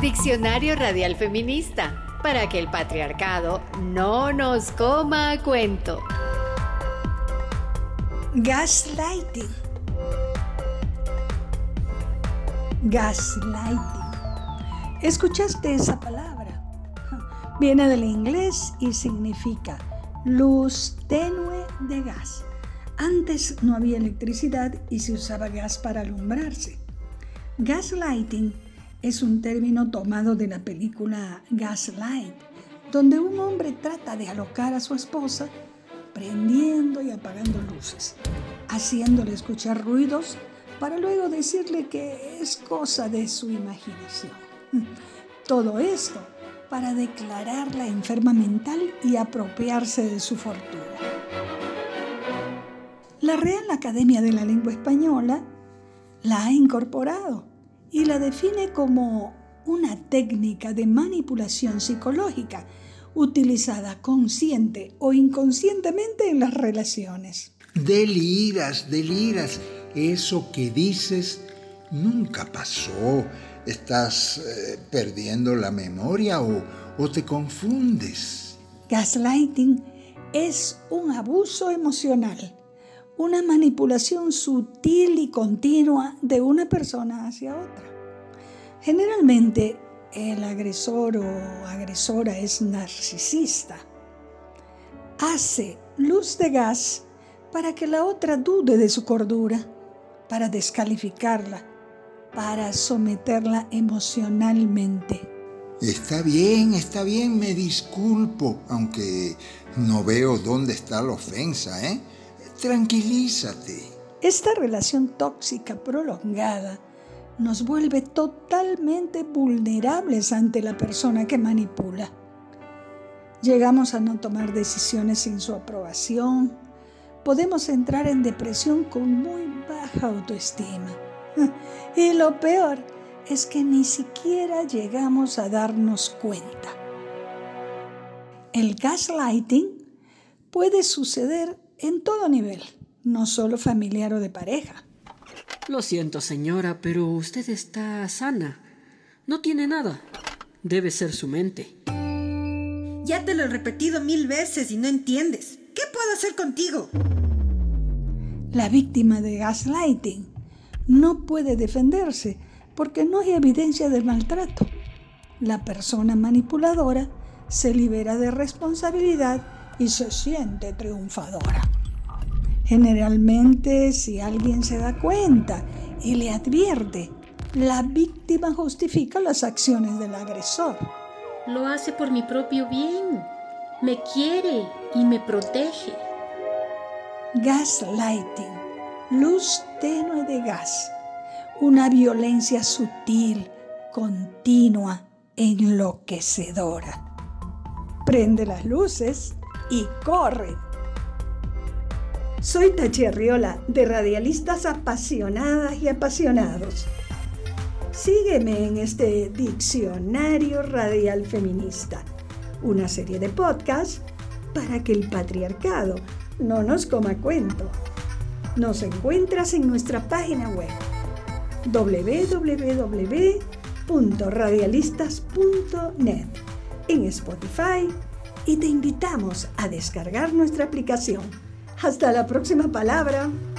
Diccionario Radial Feminista, para que el patriarcado no nos coma a cuento. Gaslighting. Gaslighting. ¿Escuchaste esa palabra? Viene del inglés y significa luz tenue de gas. Antes no había electricidad y se usaba gas para alumbrarse. Gaslighting es un término tomado de la película Gaslight, donde un hombre trata de alocar a su esposa prendiendo y apagando luces, haciéndole escuchar ruidos para luego decirle que es cosa de su imaginación. Todo esto para declararla enferma mental y apropiarse de su fortuna. La Real Academia de la Lengua Española la ha incorporado y la define como una técnica de manipulación psicológica utilizada consciente o inconscientemente en las relaciones. Deliras. Eso que dices nunca pasó. ¿Estás perdiendo la memoria o te confundes? Gaslighting es un abuso emocional, una manipulación sutil y continua de una persona hacia otra. Generalmente, el agresor o agresora es narcisista. Hace luz de gas para que la otra dude de su cordura, para descalificarla, para someterla emocionalmente. Está bien, me disculpo, aunque no veo dónde está la ofensa, ¿eh? Tranquilízate. Esta relación tóxica prolongada nos vuelve totalmente vulnerables ante la persona que manipula. Llegamos a no tomar decisiones sin su aprobación. Podemos entrar en depresión con muy baja autoestima. Y lo peor es que ni siquiera llegamos a darnos cuenta. El gaslighting puede suceder en todo nivel, no solo familiar o de pareja. Lo siento, señora, pero usted está sana. No tiene nada. Debe ser su mente. Ya te lo he repetido 1000 veces y no entiendes. ¿Qué puedo hacer contigo? La víctima de gaslighting no puede defenderse porque no hay evidencia del maltrato. La persona manipuladora se libera de responsabilidad y se siente triunfadora. Generalmente, si alguien se da cuenta y le advierte, la víctima justifica las acciones del agresor. Lo hace por mi propio bien. Me quiere y me protege. Gaslighting, luz tenue de gas, una violencia sutil, continua, enloquecedora. Prende las luces y corre. Soy Tachi Arriola, de Radialistas Apasionadas y Apasionados. Sígueme en este Diccionario Radial Feminista, una serie de podcasts para que el patriarcado no nos coma cuento. Nos encuentras en nuestra página web www.radialistas.net, en Spotify, y te invitamos a descargar nuestra aplicación. Hasta la próxima palabra.